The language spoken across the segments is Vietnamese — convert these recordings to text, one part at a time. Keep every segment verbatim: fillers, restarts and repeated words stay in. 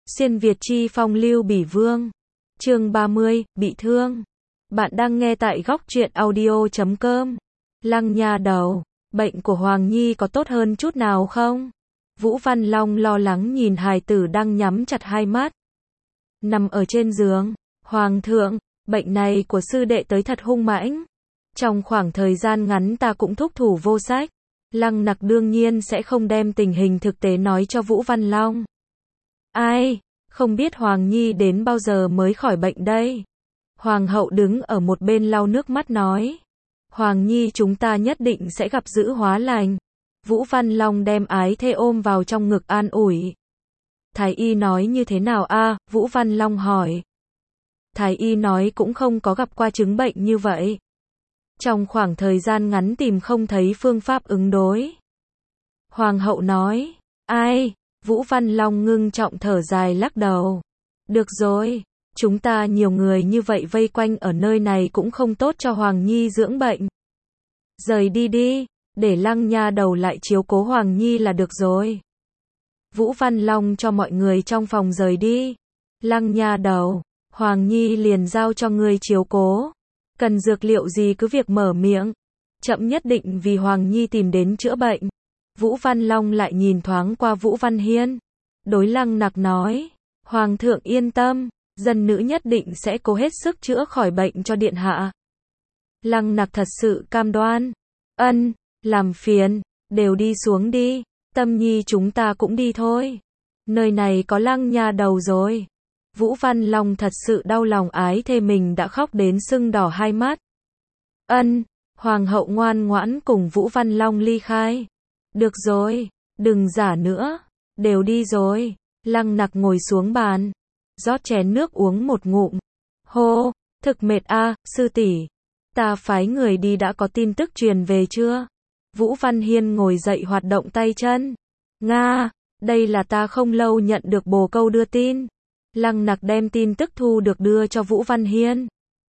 Xuyên Việt chi phong lưu bỉ vương. Chương ba mươi, bị thương. Bạn đang nghe tại góc truyện audio chấm com. Lăng nha đầu, bệnh của Hoàng Nhi có tốt hơn chút nào không? Vũ Văn Long lo lắng nhìn hài tử đang nhắm chặt hai mắt. Nằm ở trên giường. Hoàng thượng, bệnh này của sư đệ tới thật hung mãnh. Trong khoảng thời gian ngắn ta cũng thúc thủ vô sách. Lăng Nặc đương nhiên sẽ không đem tình hình thực tế nói cho Vũ Văn Long. Ai, không biết Hoàng Nhi đến bao giờ mới khỏi bệnh đây? Hoàng hậu đứng ở một bên lau nước mắt nói. Hoàng Nhi chúng ta nhất định sẽ gặp dữ hóa lành. Vũ Văn Long đem ái thê ôm vào trong ngực an ủi. Thái y nói như thế nào a? Vũ Văn Long hỏi. Thái y nói cũng không có gặp qua chứng bệnh như vậy. Trong khoảng thời gian ngắn tìm không thấy phương pháp ứng đối. Hoàng hậu nói. Ai? Vũ Văn Long ngưng trọng thở dài lắc đầu. Được rồi, chúng ta nhiều người như vậy vây quanh ở nơi này cũng không tốt cho Hoàng Nhi dưỡng bệnh. Rời đi đi, để Lăng nha đầu lại chiếu cố Hoàng Nhi là được rồi. Vũ Văn Long cho mọi người trong phòng rời đi. Lăng nha đầu, Hoàng Nhi liền giao cho ngươi chiếu cố. Cần dược liệu gì cứ việc mở miệng. Chậm nhất định vì Hoàng Nhi tìm đến chữa bệnh. Vũ Văn Long lại nhìn thoáng qua Vũ Văn Hiên. Đối Lăng Nặc nói. Hoàng thượng yên tâm, dân nữ nhất định sẽ cố hết sức chữa khỏi bệnh cho điện hạ. Lăng Nặc thật sự cam đoan. Ân, làm phiền, đều đi xuống đi. Tâm Nhi chúng ta cũng đi thôi. Nơi này có Lăng nha đầu rồi. Vũ Văn Long thật sự đau lòng ái thê mình đã khóc đến sưng đỏ hai mắt. Ân, Hoàng hậu ngoan ngoãn cùng Vũ Văn Long ly khai. Được rồi, đừng giả nữa, đều đi rồi. Lăng Nặc ngồi xuống bàn, rót chén nước uống một ngụm. Hô, thực mệt a, sư tỷ. Ta phái người đi đã có tin tức truyền về chưa? Vũ Văn Hiên ngồi dậy hoạt động tay chân. Nga, đây là ta không lâu nhận được bồ câu đưa tin. Lăng Nặc đem tin tức thu được đưa cho Vũ Văn Hiên.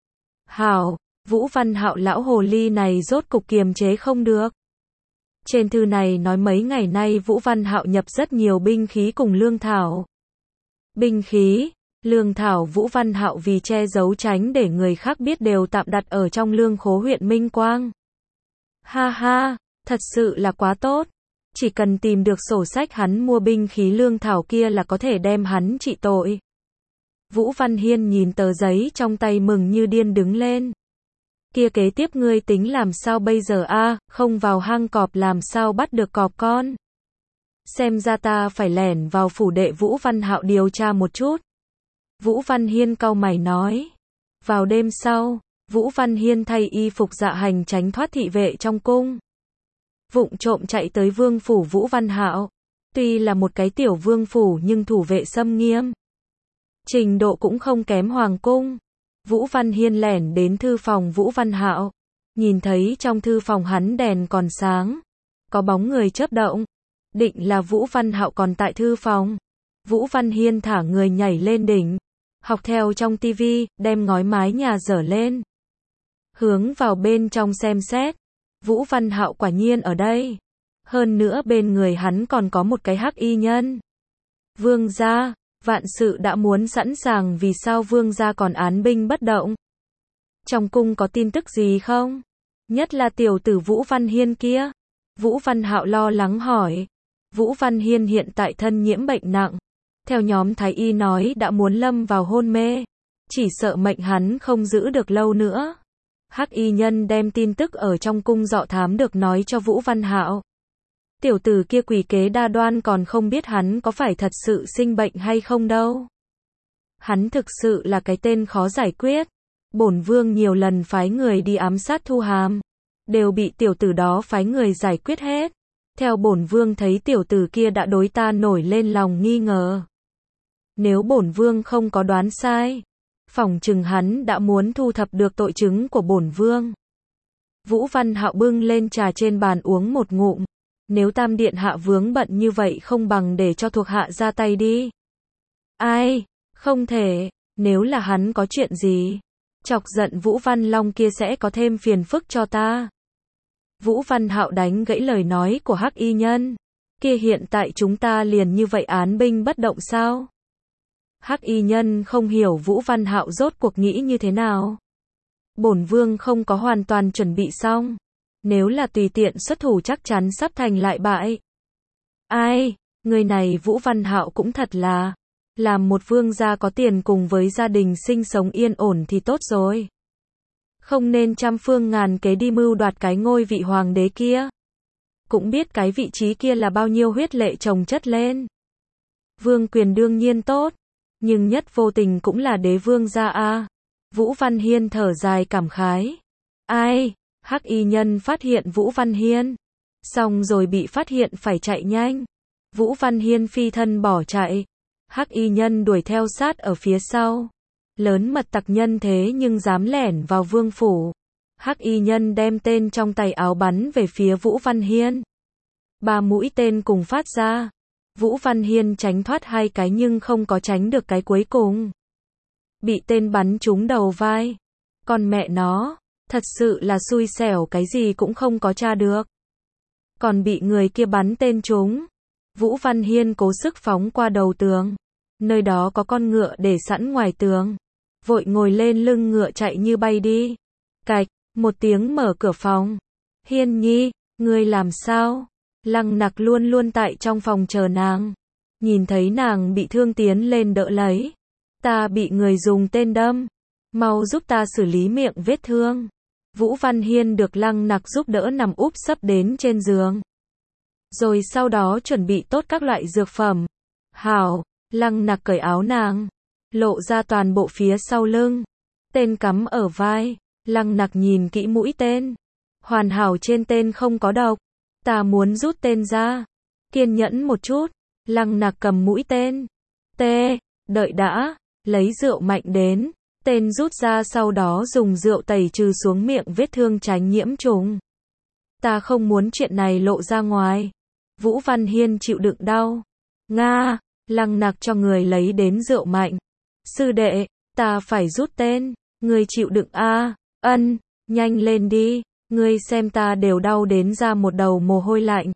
Hảo, Vũ Văn Hạo lão hồ ly này rốt cục kiềm chế không được. Trên thư này nói mấy ngày nay Vũ Văn Hạo nhập rất nhiều binh khí cùng lương thảo. Binh khí, lương thảo Vũ Văn Hạo vì che giấu tránh để người khác biết đều tạm đặt ở trong lương khố huyện Minh Quang. Ha ha, thật sự là quá tốt. Chỉ cần tìm được sổ sách hắn mua binh khí lương thảo kia là có thể đem hắn trị tội. Vũ Văn Hiên nhìn tờ giấy trong tay mừng như điên đứng lên. Kia kế tiếp ngươi tính làm sao bây giờ a? Không vào hang cọp làm sao bắt được cọp con? Xem ra ta phải lẻn vào phủ đệ Vũ Văn Hạo điều tra một chút. Vũ Văn Hiên cau mày nói. Vào đêm sau, Vũ Văn Hiên thay y phục dạ hành tránh thoát thị vệ trong cung. Vụng trộm chạy tới vương phủ Vũ Văn Hạo. Tuy là một cái tiểu vương phủ nhưng thủ vệ xâm nghiêm. Trình độ cũng không kém hoàng cung. Vũ Văn Hiên lẻn đến thư phòng Vũ Văn Hạo. Nhìn thấy trong thư phòng hắn đèn còn sáng. Có bóng người chớp động. Định là Vũ Văn Hạo còn tại thư phòng. Vũ Văn Hiên thả người nhảy lên đỉnh. Học theo trong tivi, đem ngói mái nhà dở lên. Hướng vào bên trong xem xét. Vũ Văn Hạo quả nhiên ở đây. Hơn nữa bên người hắn còn có một cái hắc y nhân. Vương gia, vạn sự đã muốn sẵn sàng vì sao vương gia còn án binh bất động? Trong cung có tin tức gì không? Nhất là tiểu tử Vũ Văn Hiên kia. Vũ Văn Hạo lo lắng hỏi. Vũ Văn Hiên hiện tại thân nhiễm bệnh nặng. Theo nhóm thái y nói đã muốn lâm vào hôn mê. Chỉ sợ mệnh hắn không giữ được lâu nữa. Hắc y nhân đem tin tức ở trong cung dọ thám được nói cho Vũ Văn Hạo. Tiểu tử kia quỷ kế đa đoan còn không biết hắn có phải thật sự sinh bệnh hay không đâu. Hắn thực sự là cái tên khó giải quyết. Bổn vương nhiều lần phái người đi ám sát Thu Hàm. Đều bị tiểu tử đó phái người giải quyết hết. Theo bổn vương thấy tiểu tử kia đã đối ta nổi lên lòng nghi ngờ. Nếu bổn vương không có đoán sai. Phỏng chừng hắn đã muốn thu thập được tội chứng của bổn vương. Vũ Văn Hạo bưng lên trà trên bàn uống một ngụm. Nếu tam điện hạ vướng bận như vậy không bằng để cho thuộc hạ ra tay đi. Ai? Không thể. Nếu là hắn có chuyện gì? Chọc giận Vũ Văn Long kia sẽ có thêm phiền phức cho ta. Vũ Văn Hạo đánh gãy lời nói của hắc y nhân. Kia hiện tại chúng ta liền như vậy án binh bất động sao? Hắc y nhân không hiểu Vũ Văn Hạo rốt cuộc nghĩ như thế nào. Bổn vương không có hoàn toàn chuẩn bị xong. Nếu là tùy tiện xuất thủ chắc chắn sắp thành lại bại. Ai, người này Vũ Văn Hạo cũng thật là, làm một vương gia có tiền cùng với gia đình sinh sống yên ổn thì tốt rồi. Không nên trăm phương ngàn kế đi mưu đoạt cái ngôi vị hoàng đế kia. Cũng biết cái vị trí kia là bao nhiêu huyết lệ chồng chất lên. Vương quyền đương nhiên tốt, nhưng nhất vô tình cũng là đế vương gia a. Vũ Văn Hiên thở dài cảm khái. Ai, hắc y nhân phát hiện Vũ Văn Hiên. Xong rồi bị phát hiện phải chạy nhanh. Vũ Văn Hiên phi thân bỏ chạy. Hắc y nhân đuổi theo sát ở phía sau. Lớn mật tặc nhân thế nhưng dám lẻn vào vương phủ. Hắc y nhân đem tên trong tay áo bắn về phía Vũ Văn Hiên. Ba mũi tên cùng phát ra. Vũ Văn Hiên tránh thoát hai cái nhưng không có tránh được cái cuối cùng. Bị tên bắn trúng đầu vai. Còn mẹ nó, thật sự là xui xẻo cái gì cũng không có tra được. Còn bị người kia bắn tên trúng. Vũ Văn Hiên cố sức phóng qua đầu tường. Nơi đó có con ngựa để sẵn ngoài tường. Vội ngồi lên lưng ngựa chạy như bay đi. Cạch, một tiếng mở cửa phòng. Hiên nhi, ngươi làm sao? Lăng Nặc luôn luôn tại trong phòng chờ nàng. Nhìn thấy nàng bị thương tiến lên đỡ lấy. Ta bị người dùng tên đâm. Mau giúp ta xử lý miệng vết thương. Vũ Văn Hiên được Lăng Nặc giúp đỡ nằm úp sấp đến trên giường. Rồi sau đó chuẩn bị tốt các loại dược phẩm. Hảo, Lăng Nặc cởi áo nàng. Lộ ra toàn bộ phía sau lưng. Tên cắm ở vai. Lăng Nặc nhìn kỹ mũi tên. Hoàn hảo trên tên không có độc. Ta muốn rút tên ra. Kiên nhẫn một chút. Lăng Nặc cầm mũi tên. T. Đợi đã. Lấy rượu mạnh đến. Tên rút ra sau đó dùng rượu tẩy trừ xuống miệng vết thương tránh nhiễm trùng. Ta không muốn chuyện này lộ ra ngoài. Vũ Văn Hiên chịu đựng đau. Nga. Lăng Nặc cho người lấy đến rượu mạnh. Sư đệ, ta phải rút tên. Người chịu đựng a. Ân, nhanh lên đi. Ngươi xem ta đều đau đến ra một đầu mồ hôi lạnh.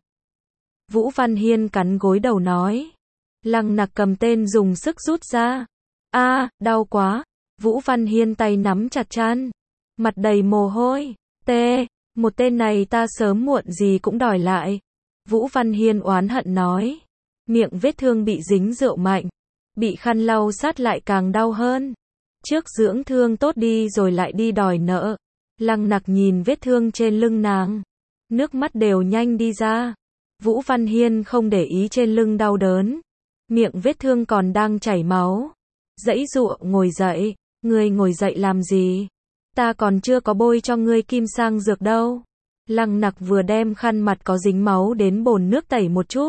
Vũ Văn Hiên cắn gối đầu nói. Lăng Nặc cầm tên dùng sức rút ra. A, đau quá. Vũ Văn Hiên tay nắm chặt chăn. Mặt đầy mồ hôi. T, một tên này ta sớm muộn gì cũng đòi lại. Vũ Văn Hiên oán hận nói. Miệng vết thương bị dính rượu mạnh. Bị khăn lau sát lại càng đau hơn. Trước dưỡng thương tốt đi rồi lại đi đòi nợ. Lăng Nặc nhìn vết thương trên lưng nàng. Nước mắt đều nhanh đi ra. Vũ Văn Hiên không để ý trên lưng đau đớn. Miệng vết thương còn đang chảy máu. Dãy dụa ngồi dậy. Ngươi ngồi dậy làm gì? Ta còn chưa có bôi cho ngươi kim sang dược đâu. Lăng Nặc vừa đem khăn mặt có dính máu đến bồn nước tẩy một chút.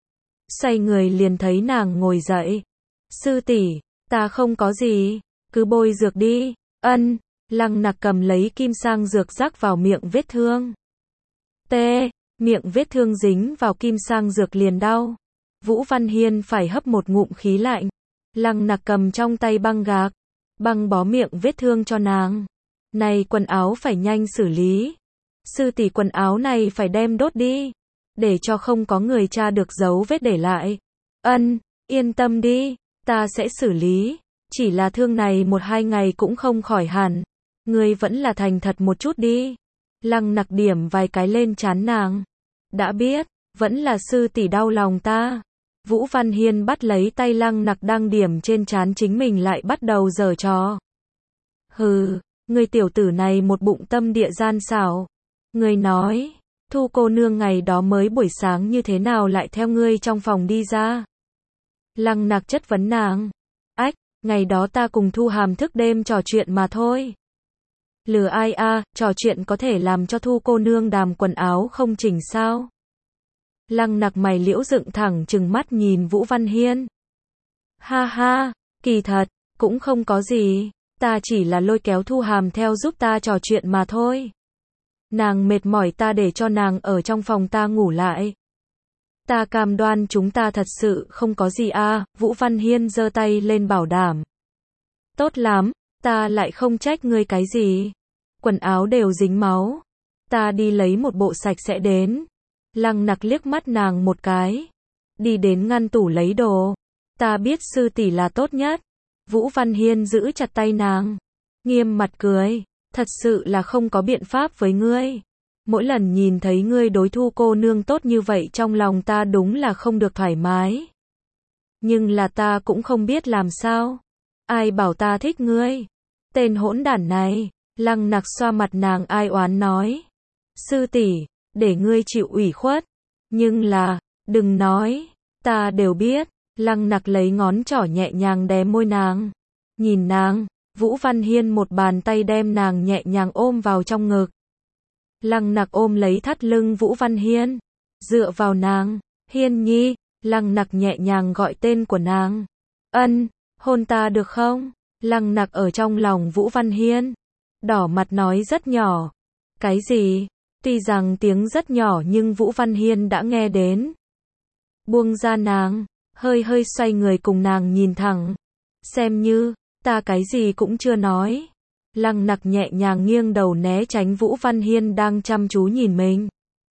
Xoay người liền thấy nàng ngồi dậy. Sư tỷ, ta không có gì. Cứ bôi dược đi. Ân. Lăng Nặc cầm lấy kim sang dược rắc vào miệng vết thương. T. Miệng vết thương dính vào kim sang dược liền đau. Vũ Văn Hiên phải hấp một ngụm khí lạnh. Lăng Nặc cầm trong tay băng gạc. Băng bó miệng vết thương cho nàng. Này quần áo phải nhanh xử lý. Sư tỷ quần áo này phải đem đốt đi. Để cho không có người tra được dấu vết để lại. Ân, yên tâm đi. Ta sẽ xử lý. Chỉ là thương này một hai ngày cũng không khỏi hẳn. Ngươi vẫn là thành thật một chút đi. Lăng Nặc điểm vài cái lên trán nàng. Đã biết, vẫn là sư tỷ đau lòng ta. Vũ Văn Hiên bắt lấy tay Lăng Nặc đang điểm trên trán chính mình lại bắt đầu giở trò. Hừ, ngươi tiểu tử này một bụng tâm địa gian xảo. Ngươi nói, Thu cô nương ngày đó mới buổi sáng như thế nào lại theo ngươi trong phòng đi ra? Lăng Nặc chất vấn nàng. Ách, ngày đó ta cùng Thu Hàm thức đêm trò chuyện mà thôi. Lừa ai a, à, trò chuyện có thể làm cho Thu cô nương đàm quần áo không chỉnh sao? Lăng Nặc mày liễu dựng thẳng trừng mắt nhìn Vũ Văn Hiên. Ha ha, kỳ thật, cũng không có gì, ta chỉ là lôi kéo Thu Hàm theo giúp ta trò chuyện mà thôi. Nàng mệt mỏi ta để cho nàng ở trong phòng ta ngủ lại. Ta cam đoan chúng ta thật sự không có gì a, à, Vũ Văn Hiên giơ tay lên bảo đảm. Tốt lắm, ta lại không trách ngươi cái gì. Quần áo đều dính máu. Ta đi lấy một bộ sạch sẽ đến. Lăng Nặc liếc mắt nàng một cái. Đi đến ngăn tủ lấy đồ. Ta biết sư tỷ là tốt nhất. Vũ Văn Hiên giữ chặt tay nàng, nghiêm mặt cười, thật sự là không có biện pháp với ngươi. Mỗi lần nhìn thấy ngươi đối Thu cô nương tốt như vậy trong lòng ta đúng là không được thoải mái. Nhưng là ta cũng không biết làm sao. Ai bảo ta thích ngươi? Tên hỗn đản này. Lăng Nặc xoa mặt nàng ai oán nói. Sư tỷ, để ngươi chịu ủy khuất. Nhưng là, đừng nói, ta đều biết. Lăng Nặc lấy ngón trỏ nhẹ nhàng đè môi nàng. Nhìn nàng, Vũ Văn Hiên một bàn tay đem nàng nhẹ nhàng ôm vào trong ngực. Lăng Nặc ôm lấy thắt lưng Vũ Văn Hiên, dựa vào nàng. Hiên nhi. Lăng Nặc nhẹ nhàng gọi tên của nàng. Ân, hôn ta được không? Lăng Nặc ở trong lòng Vũ Văn Hiên, đỏ mặt nói rất nhỏ. Cái gì? Tuy rằng tiếng rất nhỏ nhưng Vũ Văn Hiên đã nghe đến. Buông ra nàng, hơi hơi xoay người cùng nàng nhìn thẳng. Xem như, ta cái gì cũng chưa nói. Lăng Nặc nhẹ nhàng nghiêng đầu né tránh Vũ Văn Hiên đang chăm chú nhìn mình.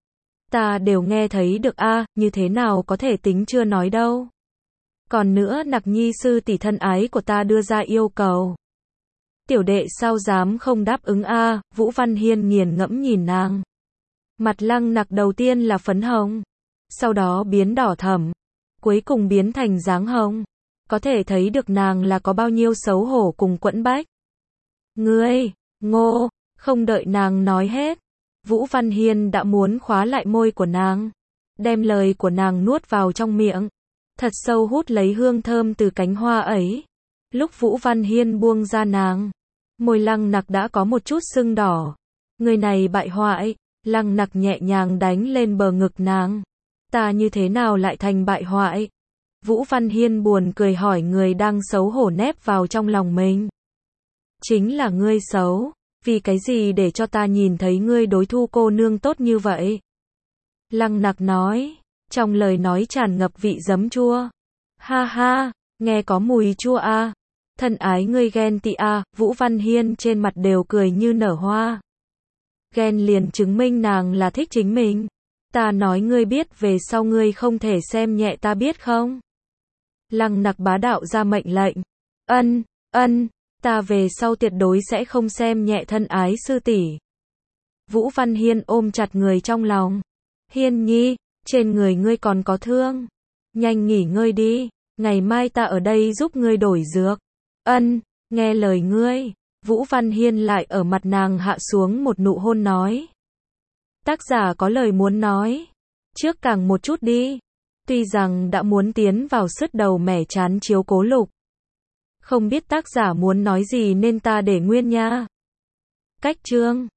Ta đều nghe thấy được a, à, như thế nào có thể tính chưa nói đâu. Còn nữa Nặc nhi sư tỷ thân ái của ta đưa ra yêu cầu. Tiểu đệ sao dám không đáp ứng a, à, Vũ Văn Hiên nghiền ngẫm nhìn nàng. Mặt Lăng Nặc đầu tiên là phấn hồng, sau đó biến đỏ thẫm, cuối cùng biến thành dáng hồng. Có thể thấy được nàng là có bao nhiêu xấu hổ cùng quẫn bách. Ngươi, ngô, không đợi nàng nói hết. Vũ Văn Hiên đã muốn khóa lại môi của nàng, đem lời của nàng nuốt vào trong miệng, thật sâu hút lấy hương thơm từ cánh hoa ấy. Lúc Vũ Văn Hiên buông ra nàng, môi Lăng Nặc đã có một chút sưng đỏ. Người này bại hoại. Lăng Nặc nhẹ nhàng đánh lên bờ ngực nàng. Ta như thế nào lại thành bại hoại? Vũ Văn Hiên buồn cười hỏi người đang xấu hổ nép vào trong lòng mình. Chính là ngươi xấu. Vì cái gì để cho ta nhìn thấy ngươi đối Thu cô nương tốt như vậy? Lăng Nặc nói, trong lời nói tràn ngập vị giấm chua. Ha ha, nghe có mùi chua a. À. Thân ái ngươi ghen tị a, à. Vũ Văn Hiên trên mặt đều cười như nở hoa. Ghen liền chứng minh nàng là thích chính mình. Ta nói ngươi biết về sau ngươi không thể xem nhẹ ta biết không? Lăng Nặc bá đạo ra mệnh lệnh. Ân, ân. Ta về sau tuyệt đối sẽ không xem nhẹ thân ái sư tỷ. Vũ Văn Hiên ôm chặt người trong lòng. Hiên nhi, trên người ngươi còn có thương. Nhanh nghỉ ngơi đi, ngày mai ta ở đây giúp ngươi đổi dược. Ân, nghe lời ngươi. Vũ Văn Hiên lại ở mặt nàng hạ xuống một nụ hôn nói. Tác giả có lời muốn nói. Trước càng một chút đi. Tuy rằng đã muốn tiến vào sứt đầu mẻ chán chiếu cố lục. Không biết tác giả muốn nói gì nên ta để nguyên nha. Cách chương